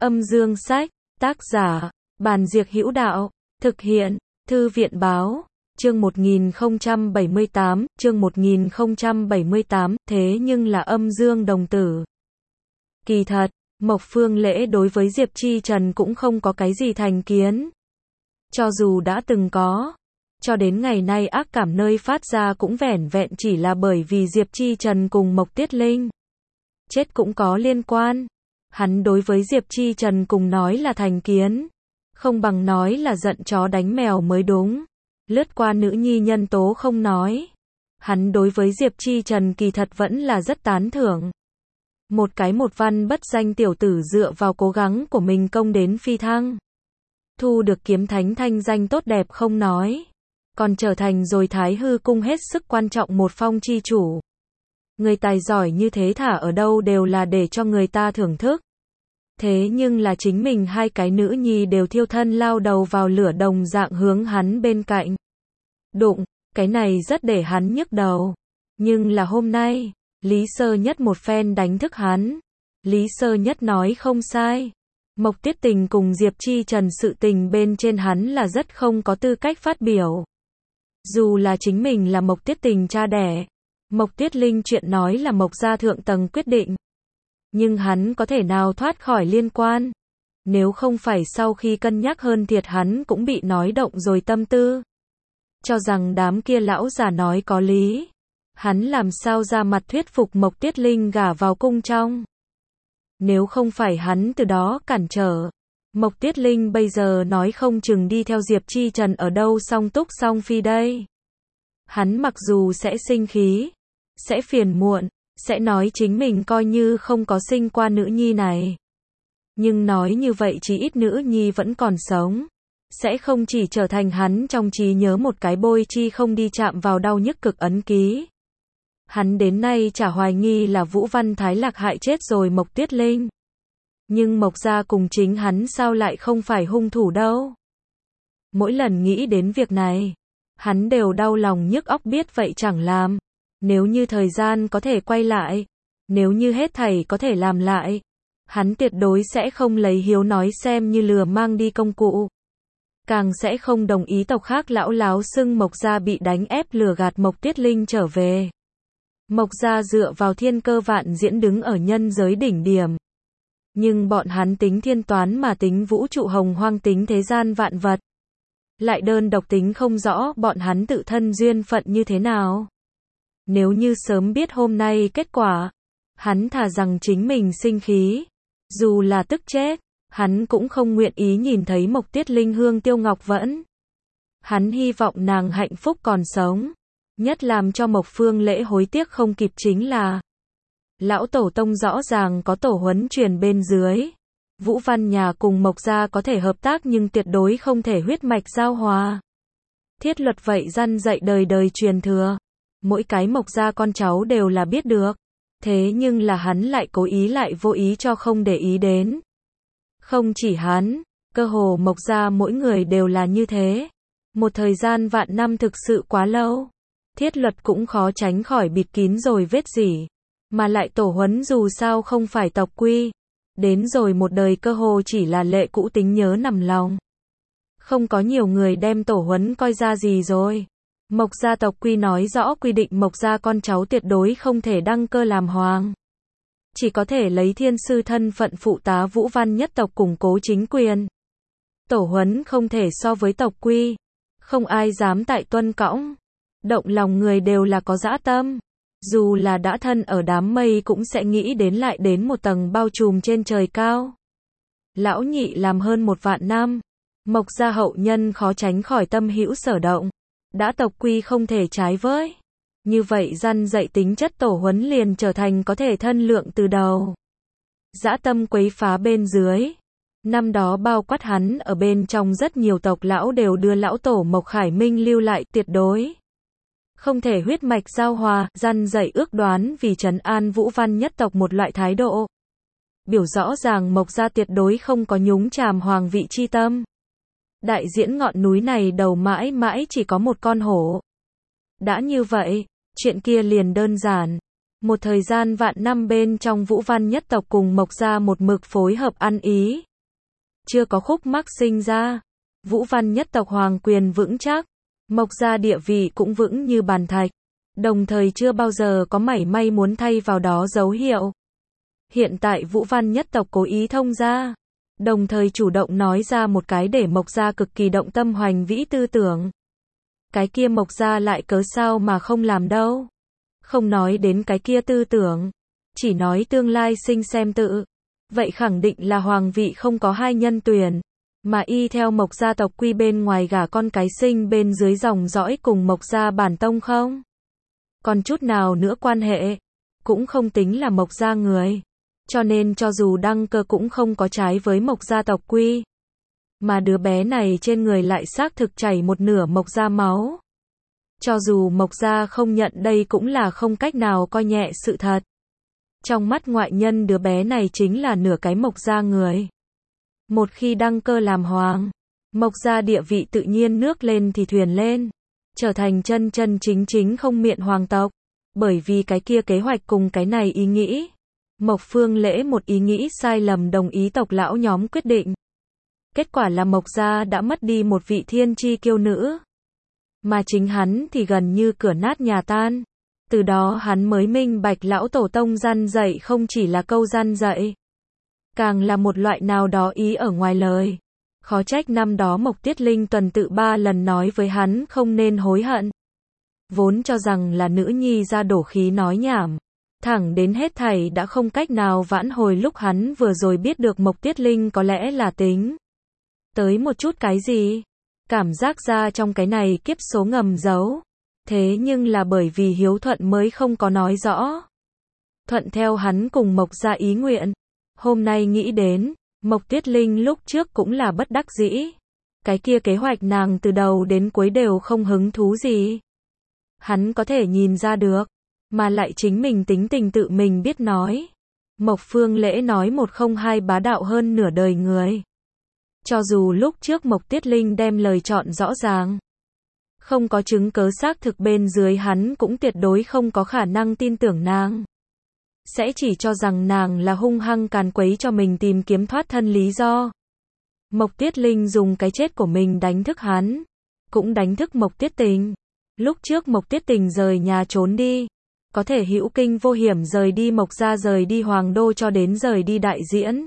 Âm dương sách, tác giả, Bàn Diệc Hữu Đạo, thực hiện, Thư viện báo, chương 1078, thế nhưng là âm dương đồng tử. Kỳ thật, Mộc Phương Lễ đối với Diệp Chi Trần cũng không có cái gì thành kiến. Cho dù đã từng có, cho đến ngày nay ác cảm nơi phát ra cũng vẻn vẹn chỉ là bởi vì Diệp Chi Trần cùng Mộc Tiết Linh chết cũng có liên quan. Hắn đối với Diệp Chi Trần cùng nói là thành kiến, không bằng nói là giận chó đánh mèo mới đúng. Lướt qua nữ nhi nhân tố không nói, hắn đối với Diệp Chi Trần kỳ thật vẫn là rất tán thưởng. Một văn bất danh tiểu tử dựa vào cố gắng của mình công đến phi thăng, thu được kiếm thánh thanh danh tốt đẹp không nói, còn trở thành rồi Thái Hư cung hết sức quan trọng một phong chi chủ. Người tài giỏi như thế thả ở đâu đều là để cho người ta thưởng thức. Thế nhưng là chính mình hai cái nữ nhi đều thiêu thân lao đầu vào lửa đồng dạng hướng hắn bên cạnh đụng, cái này rất để hắn nhức đầu. Nhưng là hôm nay, Lý Sơ Nhất một phen đánh thức hắn. Lý Sơ Nhất nói không sai, Mộc Tiết Tình cùng Diệp Chi Trần sự tình bên trên hắn là rất không có tư cách phát biểu. Dù là chính mình là Mộc Tiết Tình cha đẻ, Mộc Tiết Linh chuyện nói là Mộc gia thượng tầng quyết định, nhưng hắn có thể nào thoát khỏi liên quan. Nếu không phải sau khi cân nhắc hơn thiệt hắn cũng bị nói động rồi tâm tư, cho rằng đám kia lão già nói có lý, hắn làm sao ra mặt thuyết phục Mộc Tiết Linh gả vào cung trong. Nếu không phải hắn từ đó cản trở, Mộc Tiết Linh bây giờ nói không chừng đi theo Diệp Chi Trần ở đâu song túc song phi đây. Hắn mặc dù sẽ sinh khí, sẽ phiền muộn, sẽ nói chính mình coi như không có sinh qua nữ nhi này. Nhưng nói như vậy chỉ ít nữ nhi vẫn còn sống, sẽ không chỉ trở thành hắn trong trí nhớ một cái bôi chi không đi chạm vào đau nhức cực ấn ký. Hắn đến nay chả hoài nghi là Vũ Văn Thái Lạc hại chết rồi Mộc Tiết Linh. Nhưng Mộc gia cùng chính hắn sao lại không phải hung thủ đâu. Mỗi lần nghĩ đến việc này, hắn đều đau lòng nhức óc biết vậy chẳng làm. Nếu như thời gian có thể quay lại, nếu như hết thảy có thể làm lại, hắn tuyệt đối sẽ không lấy hiếu nói xem như lừa mang đi công cụ. Càng sẽ không đồng ý tộc khác lão láo xưng Mộc gia bị đánh ép lừa gạt Mộc Tiết Linh trở về. Mộc gia dựa vào thiên cơ vạn diễn đứng ở nhân giới đỉnh điểm. Nhưng bọn hắn tính thiên toán mà tính vũ trụ hồng hoang tính thế gian vạn vật. Lại đơn độc tính không rõ bọn hắn tự thân duyên phận như thế nào. Nếu như sớm biết hôm nay kết quả, hắn thà rằng chính mình sinh khí. Dù là tức chết, hắn cũng không nguyện ý nhìn thấy Mộc Tiết Linh hương tiêu ngọc vẫn. Hắn hy vọng nàng hạnh phúc còn sống. Nhất làm cho Mộc Phương Lễ hối tiếc không kịp chính là lão tổ tông rõ ràng có tổ huấn truyền bên dưới. Vũ Văn nhà cùng Mộc gia có thể hợp tác nhưng tuyệt đối không thể huyết mạch giao hòa. Thiết luật vậy răn dạy đời đời truyền thừa. Mỗi cái Mộc gia con cháu đều là biết được. Thế nhưng là hắn lại cố ý lại vô ý cho không để ý đến. Không chỉ hắn, cơ hồ Mộc gia mỗi người đều là như thế. Một thời gian vạn năm thực sự quá lâu. Thiết luật cũng khó tránh khỏi bịt kín rồi vết rỉ. Mà lại tổ huấn dù sao không phải tộc quy. Đến rồi một đời cơ hồ chỉ là lệ cũ tính nhớ nằm lòng. Không có nhiều người đem tổ huấn coi ra gì rồi. Mộc gia tộc quy nói rõ quy định Mộc gia con cháu tuyệt đối không thể đăng cơ làm hoàng. Chỉ có thể lấy thiên sư thân phận phụ tá Vũ Văn nhất tộc củng cố chính quyền. Tổ huấn không thể so với tộc quy. Không ai dám tại tuân cõng. Động lòng người đều là có dã tâm. Dù là đã thân ở đám mây cũng sẽ nghĩ đến lại đến một tầng bao trùm trên trời cao. Lão nhị làm hơn 1 vạn năm. Mộc gia hậu nhân khó tránh khỏi tâm hữu sở động. Đã tộc quy không thể trái với. Như vậy răn dạy tính chất tổ huấn liền trở thành có thể thân lượng từ đầu. Dã tâm quấy phá bên dưới. Năm đó bao quát hắn ở bên trong rất nhiều tộc lão đều đưa lão tổ Mộc Khải Minh lưu lại tuyệt đối. Không thể huyết mạch giao hòa, răn dạy ước đoán vì trấn an Vũ Văn nhất tộc một loại thái độ. Biểu rõ ràng Mộc gia tuyệt đối không có nhúng chàm hoàng vị chi tâm. Đại diễn ngọn núi này đầu mãi mãi chỉ có một con hổ. Đã như vậy, chuyện kia liền đơn giản. Một thời gian vạn năm bên trong Vũ Văn nhất tộc cùng Mộc gia một mực phối hợp ăn ý, chưa có khúc mắc sinh ra. Vũ Văn nhất tộc hoàng quyền vững chắc, Mộc gia địa vị cũng vững như bàn thạch, đồng thời chưa bao giờ có mảy may muốn thay vào đó dấu hiệu. Hiện tại Vũ Văn nhất tộc cố ý thông ra, đồng thời chủ động nói ra một cái để Mộc gia cực kỳ động tâm hoành vĩ tư tưởng. Cái kia Mộc gia lại cớ sao mà không làm đâu. Không nói đến cái kia tư tưởng, chỉ nói tương lai sinh xem tự. Vậy khẳng định là hoàng vị không có hai nhân tuyển, mà y theo Mộc gia tộc quy bên ngoài gả con cái sinh bên dưới dòng dõi cùng Mộc gia bản tông không? Còn chút nào nữa quan hệ, cũng không tính là Mộc gia người. Cho nên cho dù đăng cơ cũng không có trái với Mộc gia tộc quy. Mà đứa bé này trên người lại xác thực chảy một nửa Mộc gia máu. Cho dù Mộc gia không nhận đây cũng là không cách nào coi nhẹ sự thật. Trong mắt ngoại nhân đứa bé này chính là nửa cái Mộc gia người. Một khi đăng cơ làm hoàng, Mộc gia địa vị tự nhiên nước lên thì thuyền lên, trở thành chân chân chính chính không miệng hoàng tộc. Bởi vì cái kia kế hoạch cùng cái này ý nghĩ, Mộc Phương Lễ một ý nghĩ sai lầm đồng ý tộc lão nhóm quyết định. Kết quả là Mộc gia đã mất đi một vị thiên chi kiêu nữ. Mà chính hắn thì gần như cửa nát nhà tan. Từ đó hắn mới minh bạch lão tổ tông răn dạy không chỉ là câu răn dạy, càng là một loại nào đó ý ở ngoài lời. Khó trách năm đó Mộc Tiết Linh tuần tự 3 lần nói với hắn không nên hối hận. Vốn cho rằng là nữ nhi ra đổ khí nói nhảm. Thẳng đến hết thảy đã không cách nào vãn hồi lúc hắn vừa rồi biết được Mộc Tiết Linh có lẽ là tính tới một chút cái gì. Cảm giác ra trong cái này kiếp số ngầm giấu. Thế nhưng là bởi vì hiếu thuận mới không có nói rõ. Thuận theo hắn cùng Mộc gia ý nguyện. Hôm nay nghĩ đến, Mộc Tiết Linh lúc trước cũng là bất đắc dĩ. Cái kia kế hoạch nàng từ đầu đến cuối đều không hứng thú gì. Hắn có thể nhìn ra được, mà lại chính mình tính tình tự mình biết nói. Mộc Phương Lễ nói một không hai bá đạo hơn nửa đời người. Cho dù lúc trước Mộc Tiết Linh đem lời chọn rõ ràng, không có chứng cớ xác thực bên dưới hắn cũng tuyệt đối không có khả năng tin tưởng nàng. Sẽ chỉ cho rằng nàng là hung hăng càn quấy cho mình tìm kiếm thoát thân lý do. Mộc Tiết Linh dùng cái chết của mình đánh thức hắn, cũng đánh thức Mộc Tiết Tình. Lúc trước Mộc Tiết Tình rời nhà trốn đi, có thể hữu kinh vô hiểm rời đi Mộc gia rời đi Hoàng Đô cho đến rời đi đại diễn.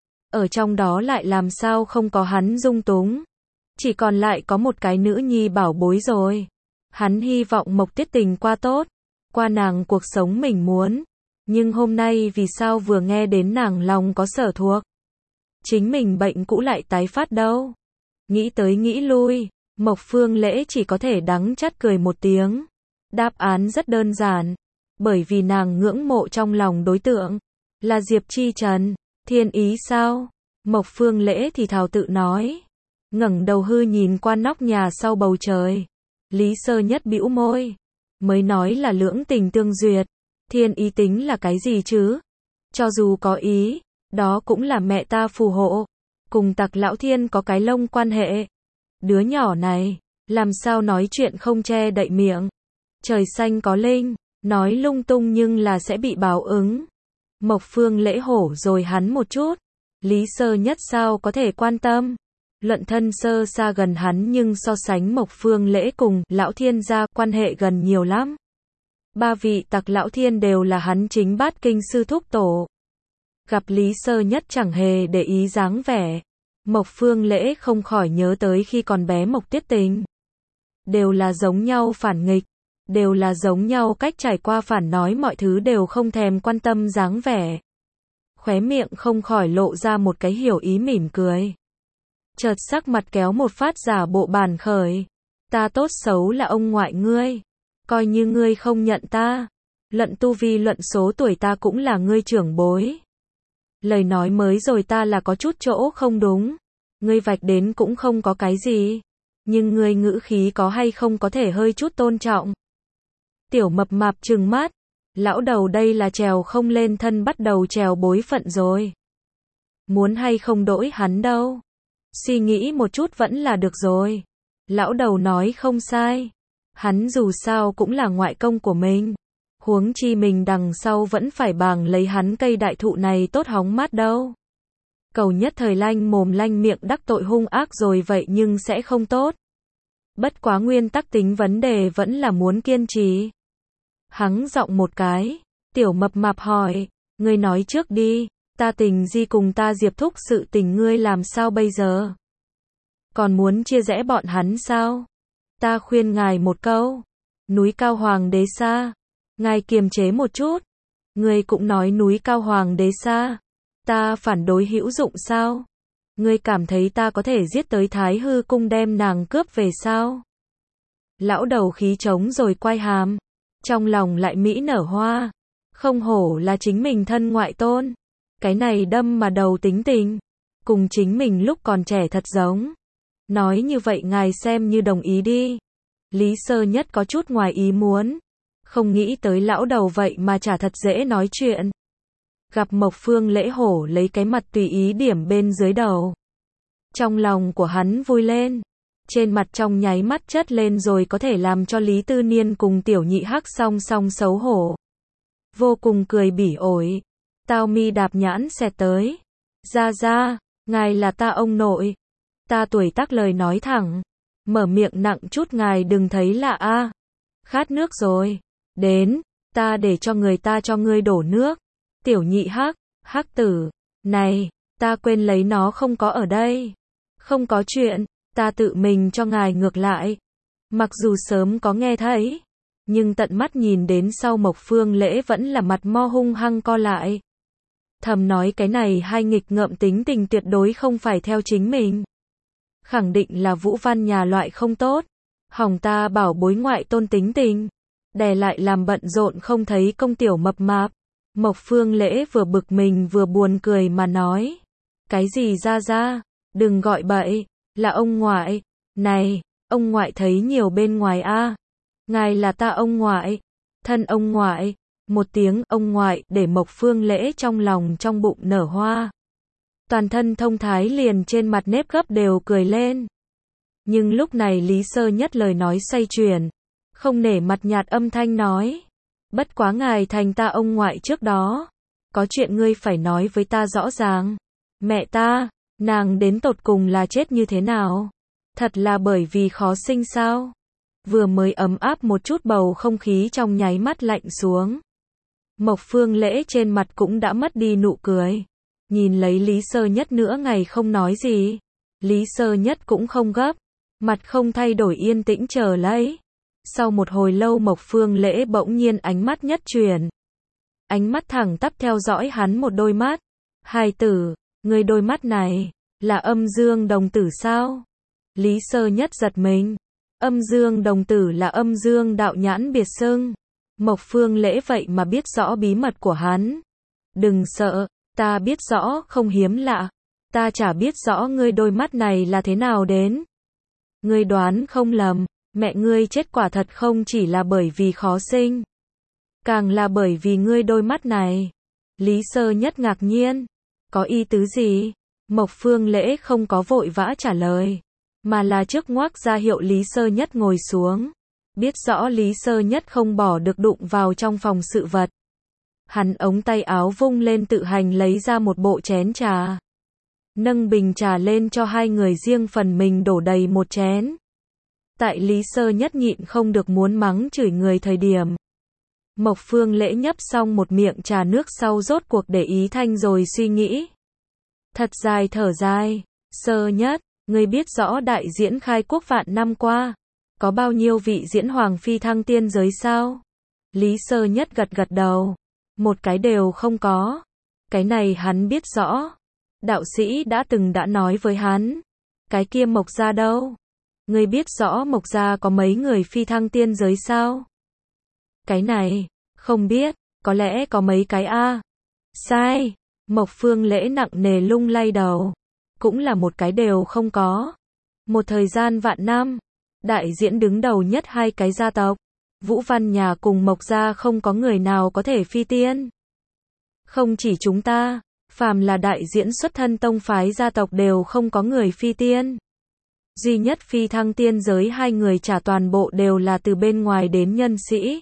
Ở trong đó lại làm sao không có hắn dung túng. Chỉ còn lại có một cái nữ nhi bảo bối rồi. Hắn hy vọng Mộc Tiết Tình qua tốt, qua nàng cuộc sống mình muốn. Nhưng hôm nay vì sao vừa nghe đến nàng lòng có sở thuộc, chính mình bệnh cũ lại tái phát đâu. Nghĩ tới nghĩ lui, Mộc Phương Lễ chỉ có thể đắng chát cười một tiếng. Đáp án rất đơn giản, bởi vì nàng ngưỡng mộ trong lòng đối tượng là Diệp Chi Trần. Thiên ý sao? Mộc Phương Lễ thì thào tự nói, ngẩng đầu hư nhìn qua nóc nhà sau bầu trời. Lý Sơ Nhất bĩu môi, mới nói là lưỡng tình tương duyệt. Thiên ý tính là cái gì chứ? Cho dù có ý, đó cũng là mẹ ta phù hộ. Cùng Tặc Lão Thiên có cái lông quan hệ. Đứa nhỏ này, làm sao nói chuyện không che đậy miệng. Trời xanh có linh, nói lung tung nhưng là sẽ bị báo ứng. Mộc Phương Lễ hổ rồi hắn một chút. Lý Sơ Nhất sao có thể quan tâm. Luận thân sơ xa gần hắn nhưng so sánh Mộc Phương Lễ cùng Lão Thiên gia quan hệ gần nhiều lắm. 3 vị Tặc Lão Thiên đều là hắn chính bát kinh sư thúc tổ. Gặp Lý Sơ Nhất chẳng hề để ý dáng vẻ, Mộc Phương Lễ không khỏi nhớ tới khi còn bé Mộc Tiết Tình. Đều là giống nhau phản nghịch, đều là giống nhau cách trải qua phản nói mọi thứ đều không thèm quan tâm dáng vẻ. Khóe miệng không khỏi lộ ra một cái hiểu ý mỉm cười. Chợt sắc mặt kéo một phát giả bộ bàn khởi. Ta tốt xấu là ông ngoại ngươi. Coi như ngươi không nhận ta. Luận tu vi luận số tuổi ta cũng là ngươi trưởng bối. Lời nói mới rồi ta là có chút chỗ không đúng. Ngươi vạch đến cũng không có cái gì. Nhưng ngươi ngữ khí có hay không có thể hơi chút tôn trọng. Tiểu mập mạp trừng mắt. Lão đầu đây là trèo không lên thân bắt đầu trèo bối phận rồi. Muốn hay không đổi hắn đâu. Suy nghĩ một chút vẫn là được rồi. Lão đầu nói không sai. Hắn dù sao cũng là ngoại công của mình. Huống chi mình đằng sau vẫn phải bàng lấy hắn cây đại thụ này tốt hóng mát đâu. Cầu nhất thời lanh mồm lanh miệng đắc tội hung ác rồi vậy nhưng sẽ không tốt. Bất quá nguyên tắc tính vấn đề vẫn là muốn kiên trì. Hắng giọng một cái, Tiểu Mập Mạp hỏi, ngươi nói trước đi, ta tình gì cùng ta Diệp thúc sự tình ngươi làm sao bây giờ? Còn muốn chia rẽ bọn hắn sao? Ta khuyên ngài một câu, núi cao hoàng đế xa, ngài kiềm chế một chút. Ngươi cũng nói núi cao hoàng đế xa, ta phản đối hữu dụng sao? Ngươi cảm thấy ta có thể giết tới Thái Hư cung đem nàng cướp về sao? Lão đầu khí trống rồi quay hàm, trong lòng lại mỹ nở hoa, không hổ là chính mình thân ngoại tôn, cái này đâm mà đầu tính tình, cùng chính mình lúc còn trẻ thật giống. Nói như vậy ngài xem như đồng ý đi. Lý Sơ Nhất có chút ngoài ý muốn, không nghĩ tới lão đầu vậy mà chả thật dễ nói chuyện. Gặp Mộc Phương Lễ hổ lấy cái mặt tùy ý điểm bên dưới đầu. Trong lòng của hắn vui lên, trên mặt trong nháy mắt chất lên rồi có thể làm cho Lý Tư Niên cùng Tiểu Nhị Hắc song song xấu hổ. Vô cùng cười bỉ ổi, Tao mi đạp nhãn xẹt tới. Ra, ngài là ta ông nội. Ta tuổi tác lời nói thẳng, mở miệng nặng chút ngài đừng thấy lạ a. Khát nước rồi, đến, ta để cho người ta cho ngươi đổ nước. Tiểu Nhị Hắc, Hắc tử, này, ta quên lấy nó không có ở đây. Không có chuyện, ta tự mình cho ngài ngược lại. Mặc dù sớm có nghe thấy, nhưng tận mắt nhìn đến sau Mộc Phương Lễ vẫn là mặt mo hung hăng co lại. Thầm nói cái này hai nghịch ngợm tính tình tuyệt đối không phải theo chính mình. Khẳng định là Vũ Văn nhà loại không tốt. Hỏng ta bảo bối ngoại tôn tính tình. Đè lại làm bận rộn không thấy công Tiểu Mập Mạp. Mộc Phương Lễ vừa bực mình vừa buồn cười mà nói. Cái gì ra, đừng gọi bậy, là ông ngoại. Này, ông ngoại thấy nhiều bên ngoài a. Ngài là ta ông ngoại. Thân ông ngoại. Một tiếng ông ngoại để Mộc Phương Lễ trong lòng trong bụng nở hoa. Toàn thân thông thái liền trên mặt nếp gấp đều cười lên. Nhưng lúc này Lý Sơ Nhất lời nói xoay chuyển, không nể mặt nhạt âm thanh nói. Bất quá ngài thành ta ông ngoại trước đó. Có chuyện ngươi phải nói với ta rõ ràng. Mẹ ta, nàng đến tột cùng là chết như thế nào? Thật là bởi vì khó sinh sao? Vừa mới ấm áp một chút bầu không khí trong nháy mắt lạnh xuống. Mộc Phương Lễ trên mặt cũng đã mất đi nụ cười. Nhìn lấy Lý Sơ Nhất nữa ngày không nói gì. Lý Sơ Nhất cũng không gấp. Mặt không thay đổi yên tĩnh chờ lấy. Sau một hồi lâu Mộc Phương Lễ bỗng nhiên ánh mắt nhất chuyển. Ánh mắt thẳng tắp theo dõi hắn một đôi mắt. Hài tử, người đôi mắt này, là âm dương đồng tử sao? Lý Sơ Nhất giật mình. Âm dương đồng tử là âm dương đạo nhãn biệt xưng. Mộc Phương Lễ vậy mà biết rõ bí mật của hắn. Đừng sợ, ta biết rõ không hiếm lạ. Ta chả biết rõ ngươi đôi mắt này là thế nào đến. Ngươi đoán không lầm, mẹ ngươi chết quả thật không chỉ là bởi vì khó sinh. Càng là bởi vì ngươi đôi mắt này. Lý Sơ Nhất ngạc nhiên. Có ý tứ gì? Mộc Phương Lễ không có vội vã trả lời. Mà là trước ngoác ra hiệu Lý Sơ Nhất ngồi xuống. Biết rõ Lý Sơ Nhất không bỏ được đụng vào trong phòng sự vật. Hắn ống tay áo vung lên tự hành lấy ra một bộ chén trà. Nâng bình trà lên cho hai người riêng phần mình đổ đầy một chén. Tại Lý Sơ Nhất nhịn không được muốn mắng chửi người thời điểm. Mộc Phương Lễ nhấp xong một miệng trà nước sau rốt cuộc để ý thanh rồi suy nghĩ. Thật dài thở dài. Sơ Nhất, ngươi biết rõ đại diễn khai quốc vạn năm qua. Có bao nhiêu vị diễn hoàng phi thăng tiên giới sao? Lý Sơ Nhất gật gật đầu. Một cái đều không có. Cái này hắn biết rõ. Đạo sĩ đã nói với hắn. Cái kia Mộc gia đâu? Ngươi biết rõ Mộc gia có mấy người phi thăng tiên giới sao? Cái này, không biết, có lẽ có mấy cái a. Sai. Mộc Phương Lễ nặng nề lung lay đầu. Cũng là một cái đều không có. Một thời gian vạn năm. Đại diễn đứng đầu nhất hai cái gia tộc. Vũ Văn nhà cùng Mộc gia không có người nào có thể phi tiên. Không chỉ chúng ta, phàm là đại diễn xuất thân tông phái gia tộc đều không có người phi tiên. Duy nhất phi thăng tiên giới hai người trả toàn bộ đều là từ bên ngoài đến nhân sĩ.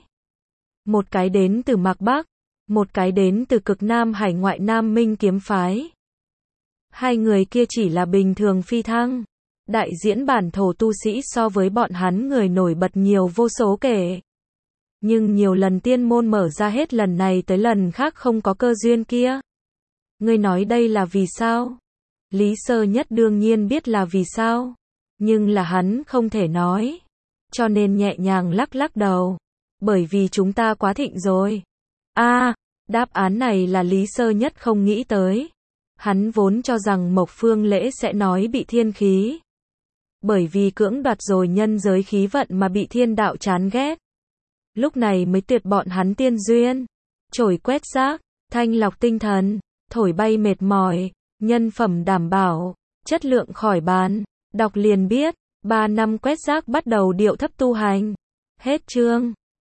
Một cái đến từ Mạc Bắc, một cái đến từ cực Nam hải ngoại Nam Minh kiếm phái. Hai người kia chỉ là bình thường phi thăng. Đại diễn bản thổ tu sĩ so với bọn hắn người nổi bật nhiều vô số kể. Nhưng nhiều lần tiên môn mở ra hết lần này tới lần khác không có cơ duyên kia. Ngươi nói đây là vì sao? Lý Sơ Nhất đương nhiên biết là vì sao. Nhưng là hắn không thể nói. Cho nên nhẹ nhàng lắc lắc đầu. Bởi vì chúng ta quá thịnh rồi. Đáp án này là Lý Sơ Nhất không nghĩ tới. Hắn vốn cho rằng Mộc Phương Lễ sẽ nói bị thiên khí. Bởi vì cưỡng đoạt rồi nhân giới khí vận mà bị thiên đạo chán ghét. Lúc này mới tuyệt bọn hắn tiên duyên. Chổi quét rác, thanh lọc tinh thần, thổi bay mệt mỏi, nhân phẩm đảm bảo, chất lượng khỏi bàn. Đọc liền biết, 3 năm quét rác bắt đầu điệu thấp tu hành. Hết chương.